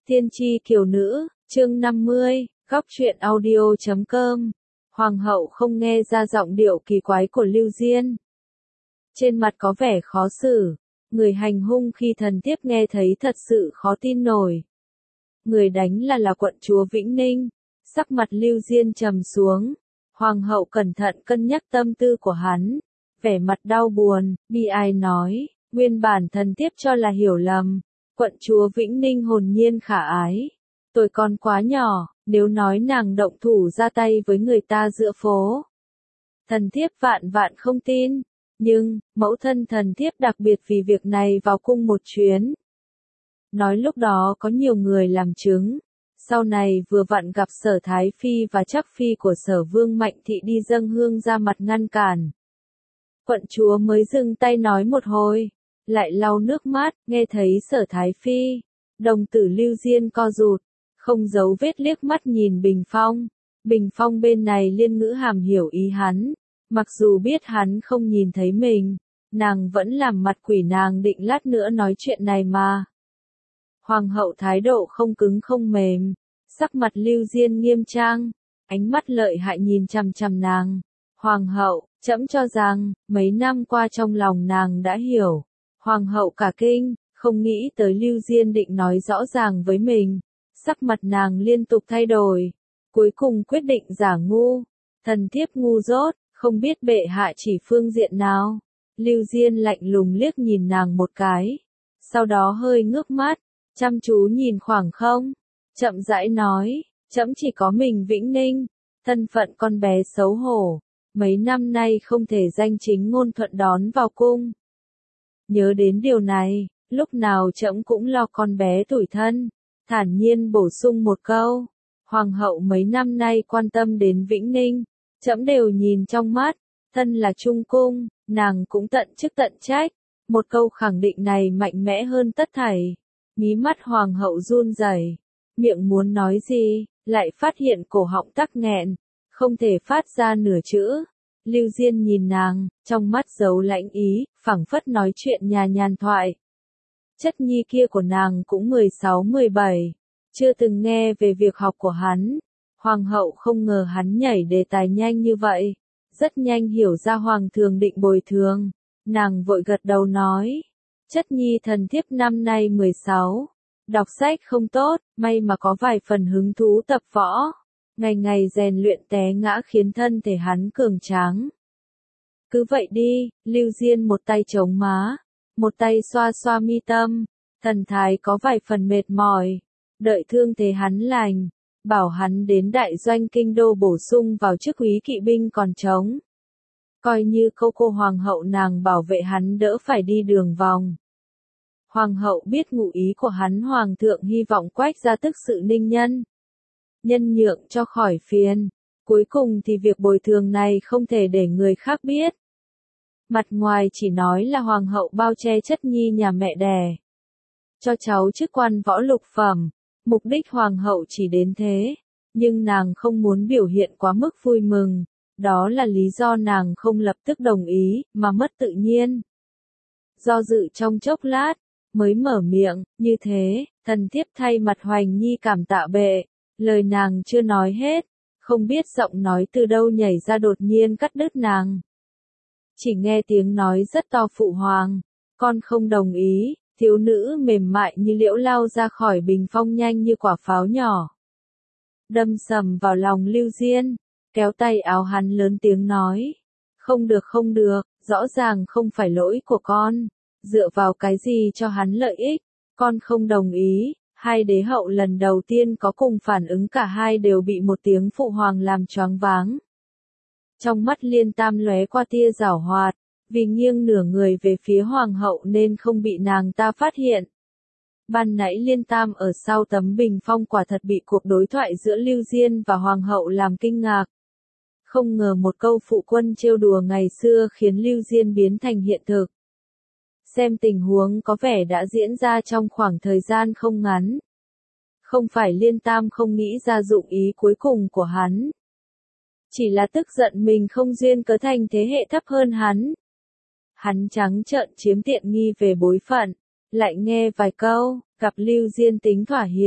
Tiên tri kiều nữ, chương 50, góc truyện audio.com. Hoàng hậu không nghe ra giọng điệu kỳ quái của Lưu Diên. Trên mặt có vẻ khó xử, người hành hung khi thần thiếp nghe thấy thật sự khó tin nổi. Người đánh là quận chúa Vĩnh Ninh, sắc mặt Lưu Diên trầm xuống. Hoàng hậu cẩn thận cân nhắc tâm tư của hắn, vẻ mặt đau buồn, bi ai nói, nguyên bản thần thiếp cho là hiểu lầm. Quận chúa Vĩnh Ninh hồn nhiên khả ái. Tôi còn quá nhỏ, nếu nói nàng động thủ ra tay với người ta giữa phố. Thần thiếp vạn vạn không tin, nhưng, mẫu thân thần thiếp đặc biệt vì việc này vào cung một chuyến. Nói lúc đó có nhiều người làm chứng, sau này vừa vặn gặp Sở Thái Phi và chắc phi của Sở Vương Mạnh Thị đi dâng hương ra mặt ngăn cản. Quận chúa mới dừng tay nói một hồi, lại lau nước mắt, nghe thấy Sở Thái Phi. Đồng tử Lưu Diên co rụt, không giấu vết liếc mắt nhìn Bình Phong. Bình Phong bên này liên ngữ hàm hiểu ý hắn, mặc dù biết hắn không nhìn thấy mình, nàng vẫn làm mặt quỷ, nàng định lát nữa nói chuyện này mà. Hoàng hậu thái độ không cứng không mềm, sắc mặt Lưu Diên nghiêm trang, ánh mắt lợi hại nhìn chằm chằm nàng. Hoàng hậu, trẫm cho rằng, mấy năm qua trong lòng nàng đã hiểu. Hoàng hậu cả kinh, không nghĩ tới Lưu Diên định nói rõ ràng với mình. Sắc mặt nàng liên tục thay đổi, cuối cùng quyết định giả ngu. Thần thiếp ngu dốt, không biết bệ hạ chỉ phương diện nào. Lưu Diên lạnh lùng liếc nhìn nàng một cái, sau đó hơi ngước mắt, chăm chú nhìn khoảng không, chậm rãi nói, trẫm chỉ có mình Vĩnh Ninh, thân phận con bé xấu hổ, mấy năm nay không thể danh chính ngôn thuận đón vào cung. Nhớ đến điều này, lúc nào trẫm cũng lo con bé tủi thân, thản nhiên bổ sung một câu, hoàng hậu mấy năm nay quan tâm đến Vĩnh Ninh, trẫm đều nhìn trong mắt, thân là trung cung, nàng cũng tận chức tận trách. Một câu khẳng định này mạnh mẽ hơn tất thảy. Mí mắt hoàng hậu run rẩy, miệng muốn nói gì, lại phát hiện cổ họng tắc nghẹn, không thể phát ra nửa chữ. Lưu Diên nhìn nàng, trong mắt giấu lãnh ý, phảng phất nói chuyện nhà nhàn thoại. Chất nhi kia của nàng cũng 16-17, chưa từng nghe về việc học của hắn. Hoàng hậu không ngờ hắn nhảy đề tài nhanh như vậy, rất nhanh hiểu ra hoàng thượng định bồi thường. Nàng vội gật đầu nói, chất nhi thần thiếp năm nay 16, đọc sách không tốt, may mà có vài phần hứng thú tập võ. Ngày ngày rèn luyện té ngã khiến thân thể hắn cường tráng. Cứ vậy đi, Lưu Diên một tay chống má, một tay xoa xoa mi tâm, thần thái có vài phần mệt mỏi. Đợi thương thế hắn lành, bảo hắn đến đại doanh kinh đô bổ sung vào chức úy kỵ binh còn trống. Coi như cô hoàng hậu nàng bảo vệ hắn đỡ phải đi đường vòng. Hoàng hậu biết ngụ ý của hắn, hoàng thượng hy vọng Quách gia tức sự ninh nhân nhượng cho khỏi phiền. Cuối cùng thì việc bồi thường này không thể để người khác biết. Mặt ngoài chỉ nói là hoàng hậu bao che chất nhi nhà mẹ đẻ, cho cháu chức quan võ lục phẩm, mục đích hoàng hậu chỉ đến thế, nhưng nàng không muốn biểu hiện quá mức vui mừng, đó là lý do nàng không lập tức đồng ý, mà mất tự nhiên. Do dự trong chốc lát, mới mở miệng, như thế, thần thiếp thay mặt Hoành Nhi cảm tạ bệ. Lời nàng chưa nói hết, không biết giọng nói từ đâu nhảy ra đột nhiên cắt đứt nàng. Chỉ nghe tiếng nói rất to, phụ hoàng, con không đồng ý. Thiếu nữ mềm mại như liễu lao ra khỏi bình phong nhanh như quả pháo nhỏ, đâm sầm vào lòng Lưu Diên, kéo tay áo hắn lớn tiếng nói, không được, rõ ràng không phải lỗi của con, dựa vào cái gì cho hắn lợi ích, con không đồng ý. Hai đế hậu lần đầu tiên có cùng phản ứng, cả hai đều bị một tiếng phụ hoàng làm choáng váng. Trong mắt Liên Tam lóe qua tia giảo hoạt, vì nghiêng nửa người về phía hoàng hậu nên không bị nàng ta phát hiện. Ban nãy Liên Tam ở sau tấm bình phong quả thật bị cuộc đối thoại giữa Lưu Diên và hoàng hậu làm kinh ngạc. Không ngờ một câu phụ quân trêu đùa ngày xưa khiến Lưu Diên biến thành hiện thực. Xem tình huống có vẻ đã diễn ra trong khoảng thời gian không ngắn. Không phải Liên Tam không nghĩ ra dụng ý cuối cùng của hắn, chỉ là tức giận mình không duyên cớ thành thế hệ thấp hơn hắn. Hắn trắng trợn chiếm tiện nghi về bối phận, lại nghe vài câu, gặp Lưu Diên tính thỏa hiệp,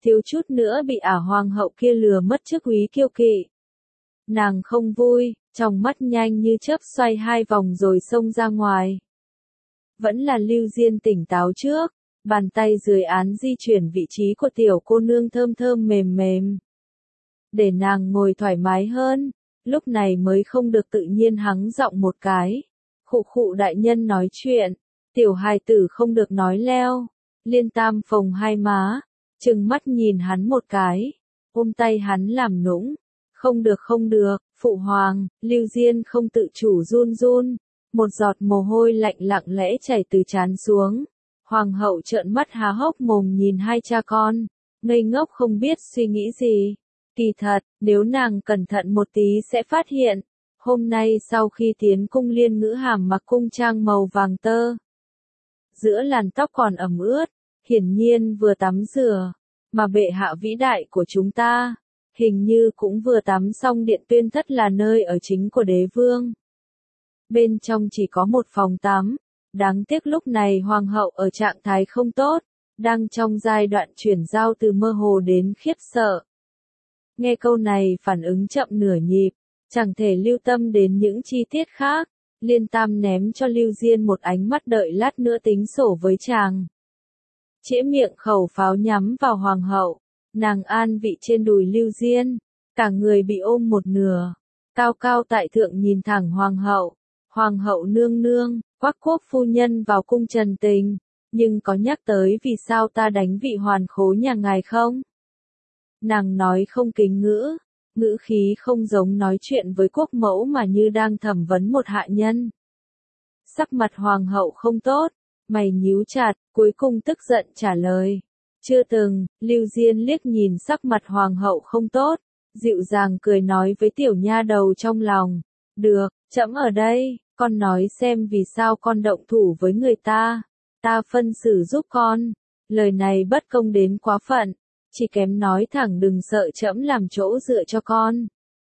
thiếu chút nữa bị hoàng hậu kia lừa mất chức úy kiêu kỵ. Nàng không vui, trong mắt nhanh như chớp xoay 2 vòng rồi xông ra ngoài. Vẫn là Lưu Diên tỉnh táo trước, bàn tay dưới án di chuyển vị trí của tiểu cô nương thơm thơm mềm mềm. Để nàng ngồi thoải mái hơn, lúc này mới không được tự nhiên hắng giọng một cái. Khụ khụ đại nhân nói chuyện, tiểu hài tử không được nói leo. Liên Tam phồng 2 má, trừng mắt nhìn hắn một cái, ôm tay hắn làm nũng. Không được, phụ hoàng. Lưu Diên không tự chủ run run, một giọt mồ hôi lạnh lặng lẽ chảy từ trán xuống. Hoàng hậu trợn mắt há hốc mồm nhìn hai cha con, ngây ngốc không biết suy nghĩ gì. Kỳ thật, nếu nàng cẩn thận một tí sẽ phát hiện, hôm nay sau khi tiến cung Liên Ngữ Hàm mặc cung trang màu vàng tơ. Giữa làn tóc còn ẩm ướt, hiển nhiên vừa tắm rửa, mà bệ hạ vĩ đại của chúng ta, hình như cũng vừa tắm xong. Điện Tuyên Thất là nơi ở chính của đế vương. Bên trong chỉ có một phòng tắm, đáng tiếc lúc này hoàng hậu ở trạng thái không tốt, đang trong giai đoạn chuyển giao từ mơ hồ đến khiếp sợ. Nghe câu này phản ứng chậm nửa nhịp, chẳng thể lưu tâm đến những chi tiết khác. Liên Tam ném cho Lưu Diên một ánh mắt đợi lát nữa tính sổ với chàng. Chĩa miệng khẩu pháo nhắm vào hoàng hậu, nàng an vị trên đùi Lưu Diên, cả người bị ôm một nửa, cao cao tại thượng nhìn thẳng hoàng hậu. Hoàng hậu nương nương, Quách quốc phu nhân vào cung trần tình, nhưng có nhắc tới vì sao ta đánh vị hoàn khố nhà ngài không? Nàng nói không kính ngữ, ngữ khí không giống nói chuyện với quốc mẫu mà như đang thẩm vấn một hạ nhân. Sắc mặt hoàng hậu không tốt, mày nhíu chặt, cuối cùng tức giận trả lời. Chưa từng. Lưu Diên liếc nhìn sắc mặt hoàng hậu không tốt, dịu dàng cười nói với tiểu nha đầu trong lòng. Được, trẫm ở đây, con nói xem vì sao con động thủ với người ta. Ta phân xử giúp con. Lời này bất công đến quá phận, chỉ kém nói thẳng đừng sợ trẫm làm chỗ dựa cho con.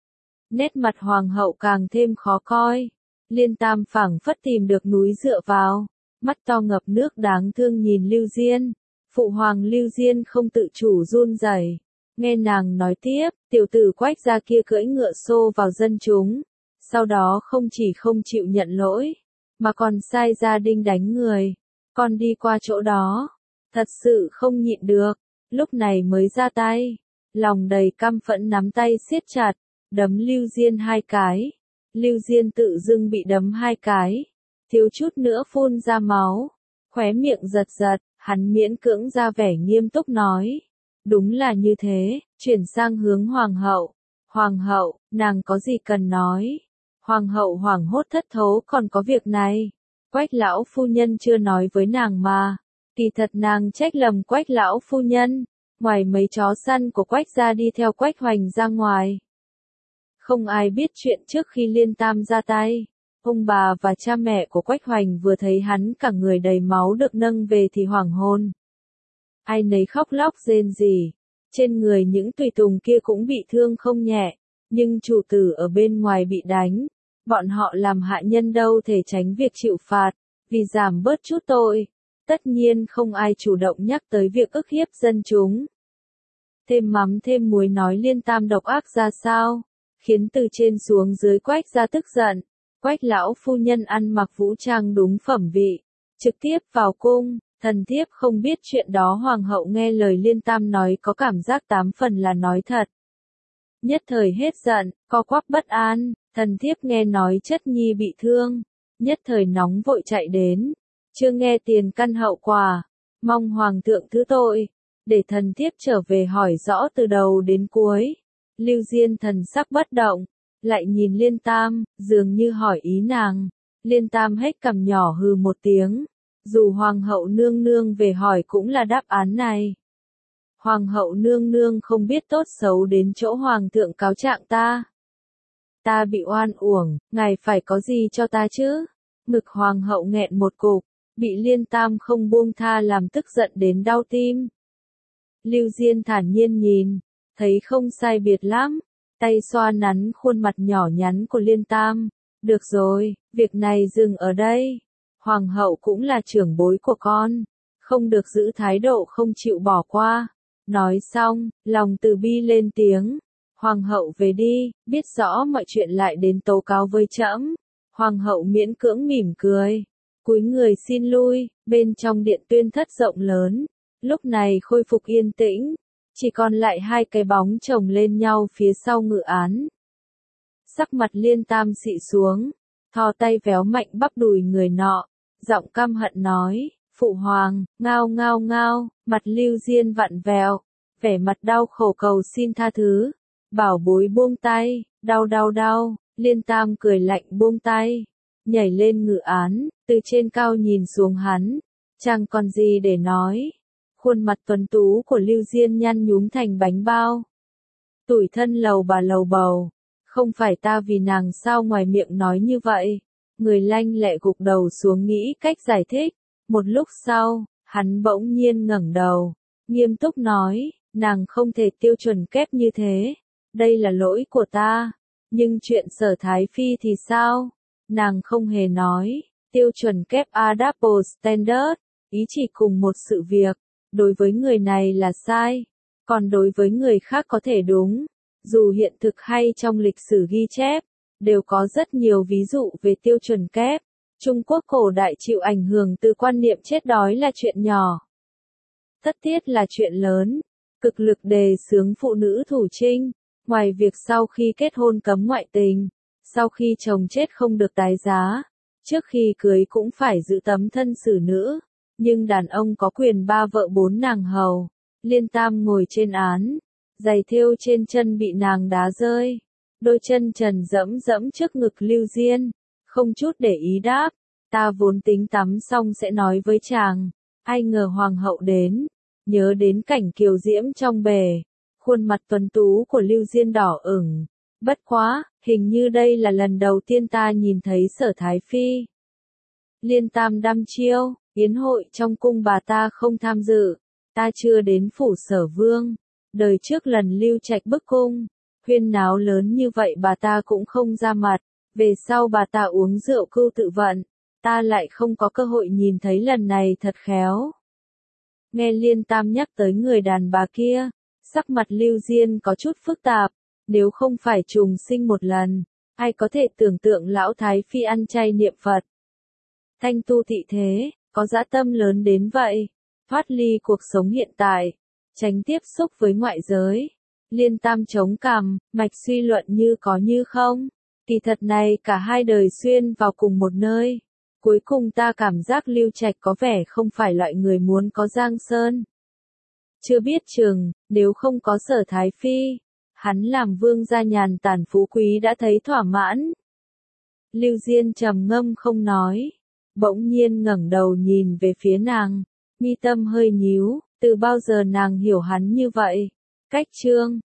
Nét mặt hoàng hậu càng thêm khó coi. Liên Tam phảng phất tìm được núi dựa vào, mắt to ngập nước đáng thương nhìn Lưu Diên. Phụ hoàng. Lưu Diên không tự chủ run rẩy. Nghe nàng nói tiếp, tiểu tử Quách gia kia cưỡi ngựa xô vào dân chúng, sau đó không chỉ không chịu nhận lỗi, mà còn sai gia đình đánh người. Con đi qua chỗ đó, thật sự không nhịn được, lúc này mới ra tay, lòng đầy căm phẫn nắm tay siết chặt, đấm Lưu Diên 2 cái. Lưu Diên tự dưng bị đấm 2 cái, thiếu chút nữa phun ra máu, khóe miệng giật giật, hắn miễn cưỡng ra vẻ nghiêm túc nói. Đúng là như thế. Chuyển sang hướng hoàng hậu. Hoàng hậu, nàng có gì cần nói? Hoàng hậu hoảng hốt thất thố, còn có việc này. Quách lão phu nhân chưa nói với nàng mà. Kỳ thật nàng trách lầm Quách lão phu nhân. Ngoài mấy chó săn của Quách gia đi theo Quách Hoành ra ngoài, không ai biết chuyện trước khi Liên Tam ra tay. Ông bà và cha mẹ của Quách Hoành vừa thấy hắn cả người đầy máu được nâng về thì hoảng hồn. Ai nấy khóc lóc rên rỉ. Trên người những tùy tùng kia cũng bị thương không nhẹ, nhưng chủ tử ở bên ngoài bị đánh. Bọn họ làm hạ nhân đâu thể tránh việc chịu phạt, vì giảm bớt chút tội. Tất nhiên không ai chủ động nhắc tới việc ức hiếp dân chúng. Thêm mắm thêm muối nói Liên Tam độc ác ra sao, khiến từ trên xuống dưới Quách gia tức giận. Quách lão phu nhân ăn mặc vũ trang đúng phẩm vị, trực tiếp vào cung. Thần thiếp không biết chuyện đó. Hoàng hậu nghe lời Liên Tam nói có cảm giác 8 phần là nói thật. Nhất thời hết giận, co quắp bất an. Thần thiếp nghe nói chất nhi bị thương, nhất thời nóng vội chạy đến, chưa nghe tiền căn hậu quả, mong hoàng thượng thứ tội, để thần thiếp trở về hỏi rõ từ đầu đến cuối. Lưu Diên thần sắc bất động, lại nhìn Liên Tam, dường như hỏi ý nàng. Liên Tam hết cằm nhỏ hừ một tiếng. Dù hoàng hậu nương nương về hỏi cũng là đáp án này. Hoàng hậu nương nương không biết tốt xấu đến chỗ hoàng thượng cáo trạng ta. Ta bị oan uổng, ngài phải có gì cho ta chứ? Ngực hoàng hậu nghẹn một cục, bị Liên Tam không buông tha làm tức giận đến đau tim. Lưu Diên thản nhiên nhìn, thấy không sai biệt lắm, tay xoa nắn khuôn mặt nhỏ nhắn của Liên Tam. Được rồi, việc này dừng ở đây. Hoàng hậu cũng là trưởng bối của con, không được giữ thái độ không chịu bỏ qua. Nói xong, lòng từ bi lên tiếng. Hoàng hậu về đi, biết rõ mọi chuyện lại đến tố cáo với trẫm. Hoàng hậu miễn cưỡng mỉm cười. Cúi người xin lui, bên trong điện tuyên thất rộng lớn. Lúc này khôi phục yên tĩnh. Chỉ còn lại hai cái bóng chồng lên nhau phía sau ngự án. Sắc mặt Liên Tam xị xuống. Thò tay véo mạnh bắp đùi người nọ. Giọng căm hận nói. Phụ hoàng, ngao ngao ngao, mặt Lưu Diên vặn vẹo. Vẻ mặt đau khổ cầu xin tha thứ. Bảo bối buông tay, đau đau đau. Liên Tam cười lạnh buông tay. Nhảy lên ngự án, từ trên cao nhìn xuống hắn. Chẳng còn gì để nói. Khuôn mặt tuấn tú của Lưu Diên nhăn nhúm thành bánh bao. Tủi thân lầu bà lầu bầu. Không phải ta vì nàng sao ngoài miệng nói như vậy. Người lanh lẹ gục đầu xuống nghĩ cách giải thích. Một lúc sau, hắn bỗng nhiên ngẩng đầu. Nghiêm túc nói, nàng không thể tiêu chuẩn kép như thế. Đây là lỗi của ta. Nhưng chuyện Sở Thái Phi thì sao? Nàng không hề nói. Tiêu chuẩn kép Double Standard. Ý chỉ cùng một sự việc. Đối với người này là sai. Còn đối với người khác có thể đúng. Dù hiện thực hay trong lịch sử ghi chép, đều có rất nhiều ví dụ về tiêu chuẩn kép. Trung Quốc cổ đại chịu ảnh hưởng từ quan niệm chết đói là chuyện nhỏ. Tất tiết là chuyện lớn. Cực lực đề xướng phụ nữ thủ trinh. Ngoài việc sau khi kết hôn cấm ngoại tình, sau khi chồng chết không được tái giá, trước khi cưới cũng phải giữ tấm thân xử nữ. Nhưng đàn ông có quyền ba vợ bốn nàng hầu. Liên Tam ngồi trên án. Giày thêu trên chân bị nàng đá rơi. Đôi chân trần dẫm dẫm trước ngực Lưu Diên. Không chút để ý đáp. Ta vốn tính tắm xong sẽ nói với chàng. Ai ngờ hoàng hậu đến. Nhớ đến cảnh kiều diễm trong bể. Khuôn mặt tuấn tú của Lưu Diên đỏ ửng. Bất quá, hình như đây là lần đầu tiên ta nhìn thấy Sở Thái Phi. Liên Tam đăm chiêu, yến hội trong cung bà ta không tham dự. Ta chưa đến phủ Sở Vương. Đời trước lần Lưu Trạch bức cung, huyên náo lớn như vậy bà ta cũng không ra mặt. Về sau bà ta uống rượu cưu tự vận. Ta lại không có cơ hội nhìn thấy lần này thật khéo. Nghe Liên Tam nhắc tới người đàn bà kia, sắc mặt Lưu Diên có chút phức tạp. Nếu không phải trùng sinh một lần, ai có thể tưởng tượng lão Thái Phi ăn chay niệm Phật. Thanh tu thị thế, có dã tâm lớn đến vậy. Thoát ly cuộc sống hiện tại, tránh tiếp xúc với ngoại giới. Liên Tam chống cằm, mạch suy luận như có như không. Kỳ thật này cả hai đời xuyên vào cùng một nơi. Cuối cùng ta cảm giác Lưu Trạch có vẻ không phải loại người muốn có Giang Sơn. Chưa biết chừng, nếu không có Sở Thái Phi, hắn làm vương gia nhàn tản phú quý đã thấy thỏa mãn. Lưu Diên trầm ngâm không nói. Bỗng nhiên ngẩng đầu nhìn về phía nàng. Mi tâm hơi nhíu, từ bao giờ nàng hiểu hắn như vậy? Cách chương